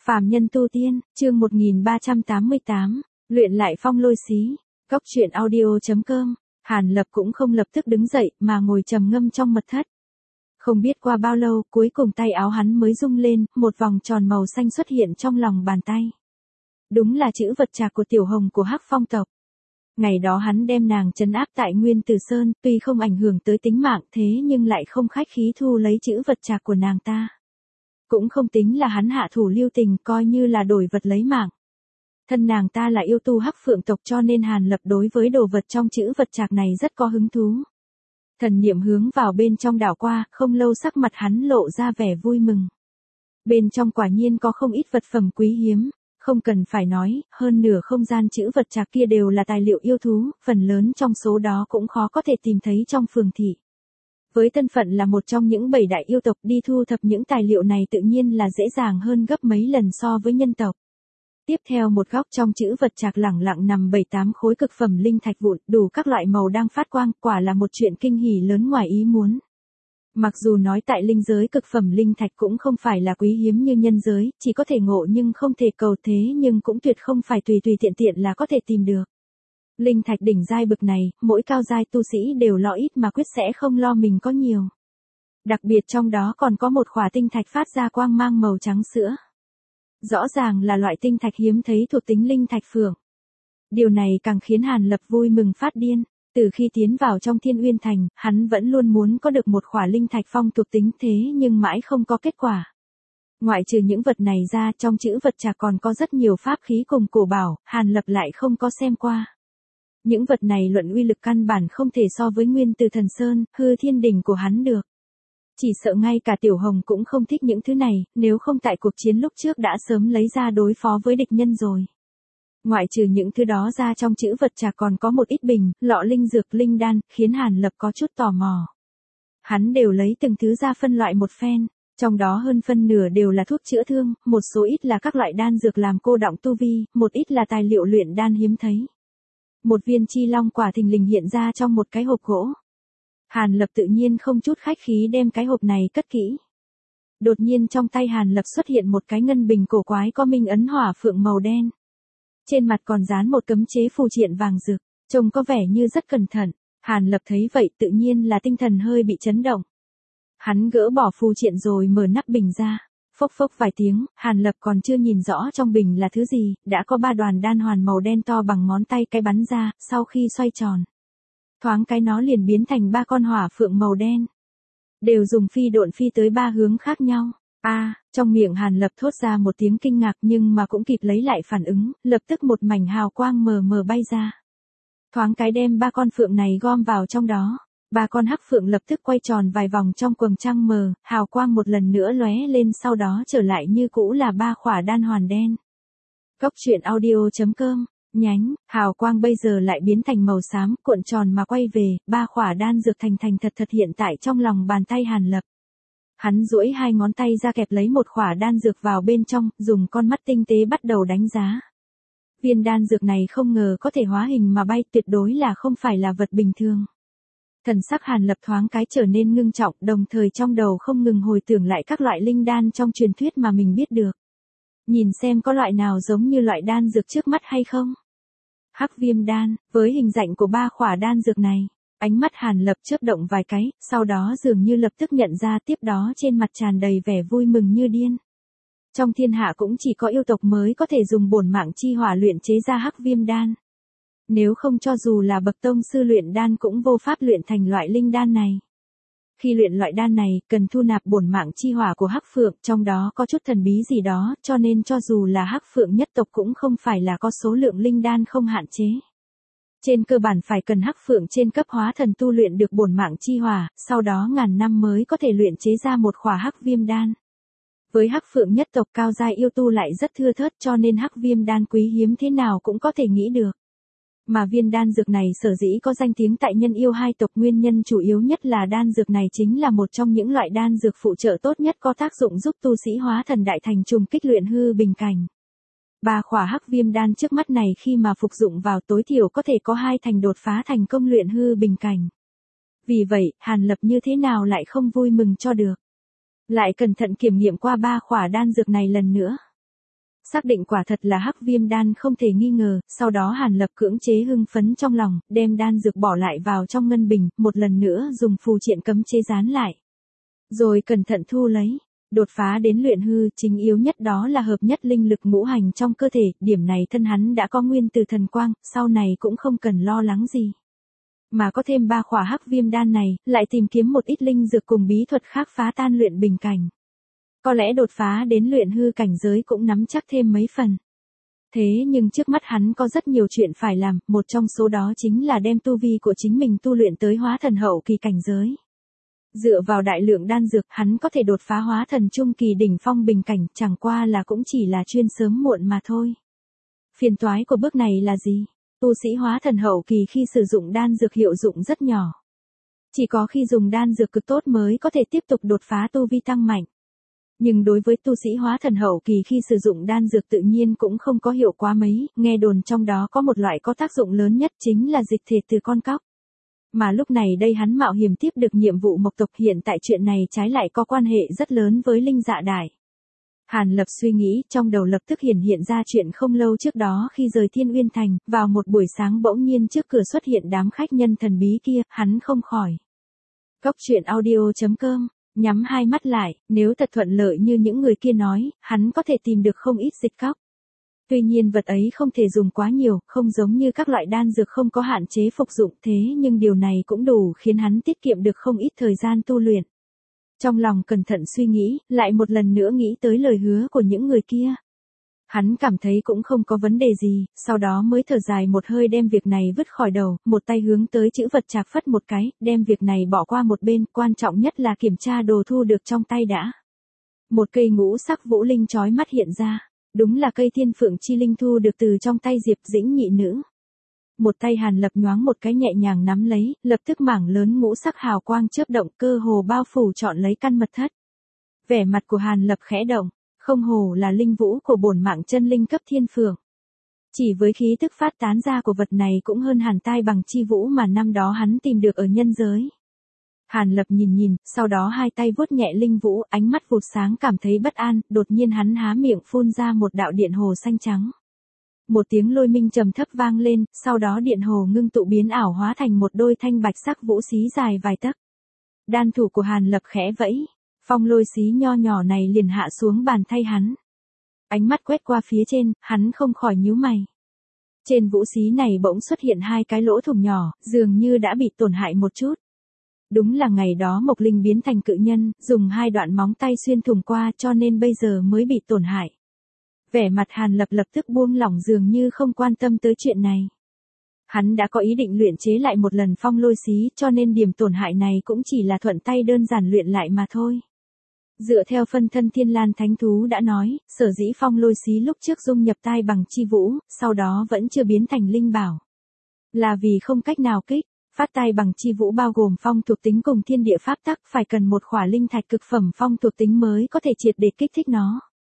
Phàm nhân tu tiên, chương 1388, luyện lại phong lôi xí. Góc truyện audio.com. Hàn Lập cũng không lập tức đứng dậy mà ngồi trầm ngâm trong mật thất. Không biết qua bao lâu, cuối cùng tay áo hắn mới rung lên, một vòng tròn màu xanh xuất hiện trong lòng bàn tay. Đúng là chữ vật trạc của Tiểu Hồng của Hắc Phong tộc. Ngày đó hắn đem nàng trấn áp tại Nguyên Tử Sơn, tuy không ảnh hưởng tới tính mạng thế nhưng lại không khách khí thu lấy chữ vật trạc của nàng ta. Cũng không tính là hắn hạ thủ lưu tình, coi như là đổi vật lấy mạng. Thân nàng ta là yêu tu Hắc Phượng tộc cho nên Hàn Lập đối với đồ vật trong chữ vật trạc này rất có hứng thú. Thần niệm hướng vào bên trong đảo qua, không lâu sắc mặt hắn lộ ra vẻ vui mừng. Bên trong quả nhiên có không ít vật phẩm quý hiếm, không cần phải nói, hơn nửa không gian chữ vật trạc kia đều là tài liệu yêu thú, phần lớn trong số đó cũng khó có thể tìm thấy trong phường thị. Với thân phận là một trong những 7 đại yêu tộc đi thu thập những tài liệu này tự nhiên là dễ dàng hơn gấp mấy lần so với nhân tộc. Tiếp theo một góc trong chữ vật trạc lẳng lặng nằm 7-8 khối cực phẩm linh thạch vụn, đủ các loại màu đang phát quang, quả là một chuyện kinh hỉ lớn ngoài ý muốn. Mặc dù nói tại linh giới cực phẩm linh thạch cũng không phải là quý hiếm như nhân giới, chỉ có thể ngộ nhưng không thể cầu thế nhưng cũng tuyệt không phải tùy tùy tiện tiện là có thể tìm được. Linh thạch đỉnh giai bực này, mỗi cao giai tu sĩ đều lo ít mà quyết sẽ không lo mình có nhiều. Đặc biệt trong đó còn có một khỏa tinh thạch phát ra quang mang màu trắng sữa. Rõ ràng là loại tinh thạch hiếm thấy thuộc tính linh thạch phượng. Điều này càng khiến Hàn Lập vui mừng phát điên. Từ khi tiến vào trong Thiên Uyên Thành, hắn vẫn luôn muốn có được một khỏa linh thạch phong thuộc tính thế nhưng mãi không có kết quả. Ngoại trừ những vật này ra, trong chữ vật trạc còn có rất nhiều pháp khí cùng cổ bảo, Hàn Lập lại không có xem qua. Những vật này luận uy lực căn bản không thể so với Nguyên Tử Thần Sơn, Hư Thiên Đỉnh của hắn được. Chỉ sợ ngay cả Tiểu Hồng cũng không thích những thứ này, nếu không tại cuộc chiến lúc trước đã sớm lấy ra đối phó với địch nhân rồi. Ngoại trừ những thứ đó ra trong chữ vật trạc còn có một ít bình, lọ linh dược linh đan, khiến Hàn Lập có chút tò mò. Hắn đều lấy từng thứ ra phân loại một phen, trong đó hơn phân nửa đều là thuốc chữa thương, một số ít là các loại đan dược làm cô đọng tu vi, một ít là tài liệu luyện đan hiếm thấy. Một viên chi long quả thình lình hiện ra trong một cái hộp gỗ. Hàn Lập tự nhiên không chút khách khí đem cái hộp này cất kỹ. Đột nhiên trong tay Hàn Lập xuất hiện một cái ngân bình cổ quái có minh ấn hỏa phượng màu đen. Trên mặt còn dán một cấm chế phù triện vàng rực, trông có vẻ như rất cẩn thận. Hàn Lập thấy vậy tự nhiên là tinh thần hơi bị chấn động. Hắn gỡ bỏ phù triện rồi mở nắp bình ra. Phốc phốc vài tiếng, Hàn Lập còn chưa nhìn rõ trong bình là thứ gì, đã có 3 đoàn đan hoàn màu đen to bằng ngón tay cái bắn ra, sau khi xoay tròn. Thoáng cái nó liền biến thành 3 con hỏa phượng màu đen. Đều dùng phi độn phi tới 3 hướng khác nhau. Trong miệng Hàn Lập thốt ra một tiếng kinh ngạc nhưng mà cũng kịp lấy lại phản ứng, lập tức một mảnh hào quang mờ mờ bay ra. Thoáng cái đem 3 con phượng này gom vào trong đó. 3 con hắc phượng lập tức quay tròn vài vòng trong quầng trăng mờ, hào quang một lần nữa lóe lên sau đó trở lại như cũ là 3 khỏa đan hoàn đen. Góc truyện audio.com, nhánh, hào quang bây giờ lại biến thành màu xám, cuộn tròn mà quay về, 3 khỏa đan dược thành thật hiện tại trong lòng bàn tay Hàn Lập. Hắn duỗi 2 ngón tay ra kẹp lấy một khỏa đan dược vào bên trong, dùng con mắt tinh tế bắt đầu đánh giá. Viên đan dược này không ngờ có thể hóa hình mà bay, tuyệt đối là không phải là vật bình thường. Thần sắc Hàn Lập thoáng cái trở nên ngưng trọng, đồng thời trong đầu không ngừng hồi tưởng lại các loại linh đan trong truyền thuyết mà mình biết được. Nhìn xem có loại nào giống như loại đan dược trước mắt hay không. Hắc viêm đan, với hình dạng của 3 khỏa đan dược này, ánh mắt Hàn Lập chớp động vài cái, sau đó dường như lập tức nhận ra, tiếp đó trên mặt tràn đầy vẻ vui mừng như điên. Trong thiên hạ cũng chỉ có yêu tộc mới có thể dùng bổn mạng chi hỏa luyện chế ra hắc viêm đan. Nếu không cho dù là bậc tông sư luyện đan cũng vô pháp luyện thành loại linh đan này. Khi luyện loại đan này, cần thu nạp bổn mạng chi hỏa của hắc phượng, trong đó có chút thần bí gì đó, cho nên cho dù là hắc phượng nhất tộc cũng không phải là có số lượng linh đan không hạn chế. Trên cơ bản phải cần hắc phượng trên cấp hóa thần tu luyện được bổn mạng chi hỏa, sau đó ngàn năm mới có thể luyện chế ra một khỏa hắc viêm đan. Với hắc phượng nhất tộc cao giai yêu tu lại rất thưa thớt cho nên hắc viêm đan quý hiếm thế nào cũng có thể nghĩ được. Mà viên đan dược này sở dĩ có danh tiếng tại nhân yêu hai tộc nguyên nhân chủ yếu nhất là đan dược này chính là một trong những loại đan dược phụ trợ tốt nhất có tác dụng giúp tu sĩ hóa thần đại thành trùng kích luyện hư bình cảnh. 3 khỏa hắc viêm đan trước mắt này khi mà phục dụng vào tối thiểu có thể có 2 thành đột phá thành công luyện hư bình cảnh. Vì vậy, Hàn Lập như thế nào lại không vui mừng cho được. Lại cẩn thận kiểm nghiệm qua 3 khỏa đan dược này lần nữa. Xác định quả thật là hắc viêm đan không thể nghi ngờ, sau đó Hàn Lập cưỡng chế hưng phấn trong lòng, đem đan dược bỏ lại vào trong ngân bình, một lần nữa dùng phù triện cấm chế dán lại. Rồi cẩn thận thu lấy. Đột phá đến luyện hư, chính yếu nhất đó là hợp nhất linh lực ngũ hành trong cơ thể, điểm này thân hắn đã có nguyên từ thần quang, sau này cũng không cần lo lắng gì. Mà có thêm 3 khỏa hắc viêm đan này, lại tìm kiếm một ít linh dược cùng bí thuật khác phá tan luyện bình cảnh. Có lẽ đột phá đến luyện hư cảnh giới cũng nắm chắc thêm mấy phần. Thế nhưng trước mắt hắn có rất nhiều chuyện phải làm, một trong số đó chính là đem tu vi của chính mình tu luyện tới hóa thần hậu kỳ cảnh giới. Dựa vào đại lượng đan dược, hắn có thể đột phá hóa thần trung kỳ đỉnh phong bình cảnh, chẳng qua là cũng chỉ là chuyên sớm muộn mà thôi. Phiền toái của bước này là gì? Tu sĩ hóa thần hậu kỳ khi sử dụng đan dược hiệu dụng rất nhỏ. Chỉ có khi dùng đan dược cực tốt mới có thể tiếp tục đột phá tu vi tăng mạnh. Nhưng đối với tu sĩ hóa thần hậu kỳ khi sử dụng đan dược tự nhiên cũng không có hiệu quả mấy, nghe đồn trong đó có một loại có tác dụng lớn nhất chính là dịch thể từ con cóc. Mà lúc này đây hắn mạo hiểm tiếp được nhiệm vụ mộc tộc, hiện tại chuyện này trái lại có quan hệ rất lớn với Linh Dạ Đài. Hàn Lập suy nghĩ, trong đầu lập tức hiện ra chuyện không lâu trước đó khi rời Thiên Uyên Thành, vào một buổi sáng bỗng nhiên trước cửa xuất hiện đám khách nhân thần bí kia, hắn không khỏi. Cốc truyện audio.com, nhắm hai mắt lại, nếu thật thuận lợi như những người kia nói, hắn có thể tìm được không ít dịch cóc. Tuy nhiên vật ấy không thể dùng quá nhiều, không giống như các loại đan dược không có hạn chế phục dụng, thế nhưng điều này cũng đủ khiến hắn tiết kiệm được không ít thời gian tu luyện. Trong lòng cẩn thận suy nghĩ, lại một lần nữa nghĩ tới lời hứa của những người kia. Hắn cảm thấy cũng không có vấn đề gì, sau đó mới thở dài một hơi đem việc này vứt khỏi đầu, một tay hướng tới chữ vật trạc phất một cái, đem việc này bỏ qua một bên, quan trọng nhất là kiểm tra đồ thu được trong tay đã. Một cây ngũ sắc vũ linh chói mắt hiện ra, đúng là cây thiên phượng chi linh thu được từ trong tay Diệp Dĩnh nhị nữ. Một tay Hàn Lập nhoáng một cái nhẹ nhàng nắm lấy, lập tức mảng lớn ngũ sắc hào quang chớp động, cơ hồ bao phủ trọn lấy căn mật thất. Vẻ mặt của Hàn Lập khẽ động, không hồ là linh vũ của bổn mạng chân linh cấp thiên phượng. Chỉ với khí tức phát tán ra của vật này cũng hơn hẳn tai bằng chi vũ mà năm đó hắn tìm được ở nhân giới. Hàn Lập nhìn, sau đó hai tay vuốt nhẹ linh vũ, ánh mắt vụt sáng cảm thấy bất an, đột nhiên hắn há miệng phun ra một đạo điện hồ xanh trắng. Một tiếng lôi minh trầm thấp vang lên, sau đó điện hồ ngưng tụ biến ảo hóa thành một đôi thanh bạch sắc vũ xí dài vài tấc. Đan thủ của Hàn Lập khẽ vẫy, phong lôi xí nho nhỏ này liền hạ xuống bàn tay hắn. Ánh mắt quét qua phía trên, hắn không khỏi nhíu mày. Trên vũ xí này bỗng xuất hiện hai cái lỗ thủng nhỏ, dường như đã bị tổn hại một chút. Đúng là ngày đó Mộc Linh biến thành cự nhân, dùng hai đoạn móng tay xuyên thủng qua cho nên bây giờ mới bị tổn hại. Vẻ mặt Hàn Lập lập tức buông lỏng dường như không quan tâm tới chuyện này. Hắn đã có ý định luyện chế lại một lần phong lôi xí cho nên điểm tổn hại này cũng chỉ là thuận tay đơn giản luyện lại mà thôi. Dựa theo phân thân Thiên Lan Thánh Thú đã nói, sở dĩ phong lôi xí lúc trước dung nhập tai bằng chi vũ, sau đó vẫn chưa biến thành linh bảo. Là vì không cách nào kích. Phát tai bằng chi vũ bao gồm phong thuộc tính cùng thiên địa pháp tắc, phải cần một khỏa linh thạch cực phẩm phong thuộc tính mới có thể triệt để kích thích nó.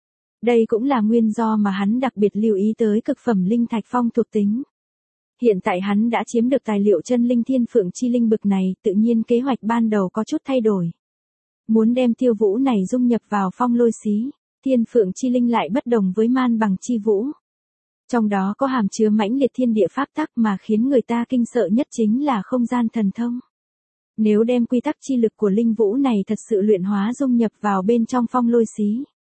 Đây cũng là nguyên do mà hắn đặc biệt lưu ý tới cực phẩm linh thạch phong thuộc tính. Hiện tại hắn đã chiếm được tài liệu chân linh thiên phượng chi linh bực này, tự nhiên kế hoạch ban đầu có chút thay đổi. Muốn đem tiêu vũ này dung nhập vào phong lôi xí, thiên phượng chi linh lại bất đồng với man bằng chi vũ. Trong đó có hàm chứa mãnh liệt thiên địa pháp tắc mà khiến người ta kinh sợ nhất chính là không gian thần thông. Nếu đem quy tắc chi lực của linh vũ này thật sự luyện hóa dung nhập vào bên trong phong lôi xí,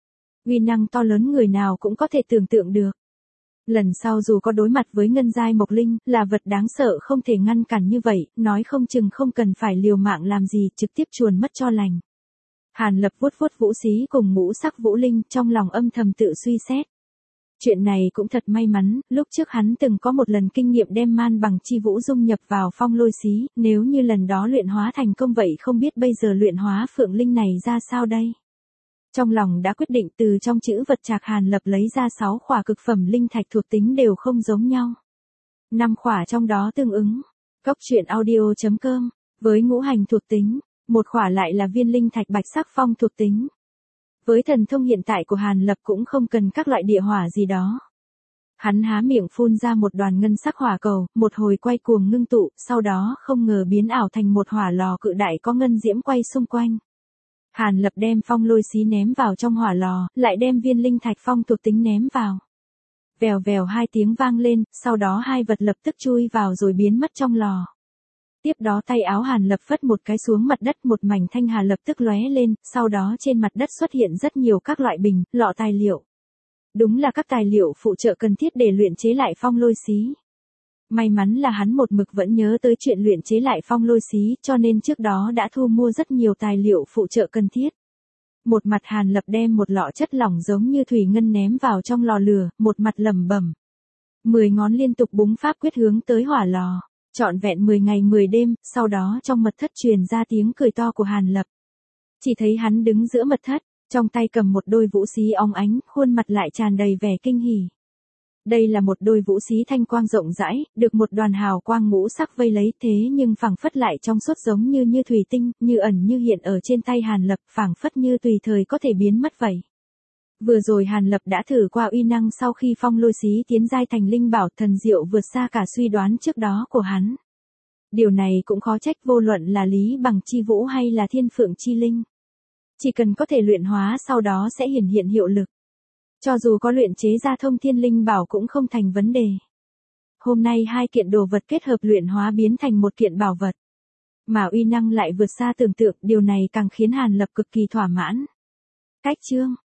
uy năng to lớn người nào cũng có thể tưởng tượng được. Lần sau dù có đối mặt với ngân giai Mộc Linh, là vật đáng sợ không thể ngăn cản như vậy, nói không chừng không cần phải liều mạng làm gì, trực tiếp chuồn mất cho lành. Hàn Lập vuốt vũ xí cùng ngũ sắc vũ linh, trong lòng âm thầm tự suy xét. Chuyện này cũng thật may mắn, lúc trước hắn từng có một lần kinh nghiệm đem man bằng chi vũ dung nhập vào phong lôi xí, nếu như lần đó luyện hóa thành công vậy không biết bây giờ luyện hóa phượng linh này ra sao đây. Trong lòng đã quyết định từ trong chữ vật trạc Hàn Lập lấy ra 6 khỏa cực phẩm linh thạch thuộc tính đều không giống nhau. 5 khỏa trong đó tương ứng. Cốc truyện audio.com, với ngũ hành thuộc tính, một khỏa lại là viên linh thạch bạch sắc phong thuộc tính. Với thần thông hiện tại của Hàn Lập cũng không cần các loại địa hỏa gì đó. Hắn há miệng phun ra một đoàn ngân sắc hỏa cầu, một hồi quay cuồng ngưng tụ, sau đó không ngờ biến ảo thành một hỏa lò cự đại có ngân diễm quay xung quanh. Hàn Lập đem phong lôi xí ném vào trong hỏa lò, lại đem viên linh thạch phong thuộc tính ném vào. Vèo vèo hai tiếng vang lên, sau đó hai vật lập tức chui vào rồi biến mất trong lò. Tiếp đó tay áo Hàn Lập phất một cái xuống mặt đất, một mảnh thanh hà lập tức lóe lên, sau đó trên mặt đất xuất hiện rất nhiều các loại bình, lọ tài liệu. Đúng là các tài liệu phụ trợ cần thiết để luyện chế lại phong lôi xí. May mắn là hắn một mực vẫn nhớ tới chuyện luyện chế lại phong lôi xí, cho nên trước đó đã thu mua rất nhiều tài liệu phụ trợ cần thiết. Một mặt Hàn Lập đem một lọ chất lỏng giống như thủy ngân ném vào trong lò lửa, một mặt lẩm bẩm. 10 ngón liên tục búng pháp quyết hướng tới hỏa lò. Trọn vẹn 10 ngày 10 đêm, sau đó trong mật thất truyền ra tiếng cười to của Hàn Lập. Chỉ thấy hắn đứng giữa mật thất, trong tay cầm một đôi vũ xí óng ánh, khuôn mặt lại tràn đầy vẻ kinh hỉ. Đây là một đôi vũ xí thanh quang rộng rãi, được một đoàn hào quang ngũ sắc vây lấy, thế nhưng phảng phất lại trong suốt giống như thủy tinh, như ẩn như hiện ở trên tay Hàn Lập, phảng phất như tùy thời có thể biến mất vậy. Vừa rồi Hàn Lập đã thử qua uy năng sau khi phong lôi xí tiến giai thành linh bảo, thần diệu vượt xa cả suy đoán trước đó của hắn. Điều này cũng khó trách, vô luận là Lý Bằng Chi Vũ hay là Thiên Phượng Chi Linh. Chỉ cần có thể luyện hóa sau đó sẽ hiển hiện hiệu lực. Cho dù có luyện chế ra thông thiên linh bảo cũng không thành vấn đề. Hôm nay hai kiện đồ vật kết hợp luyện hóa biến thành một kiện bảo vật. Mà uy năng lại vượt xa tưởng tượng, điều này càng khiến Hàn Lập cực kỳ thỏa mãn. Cách chương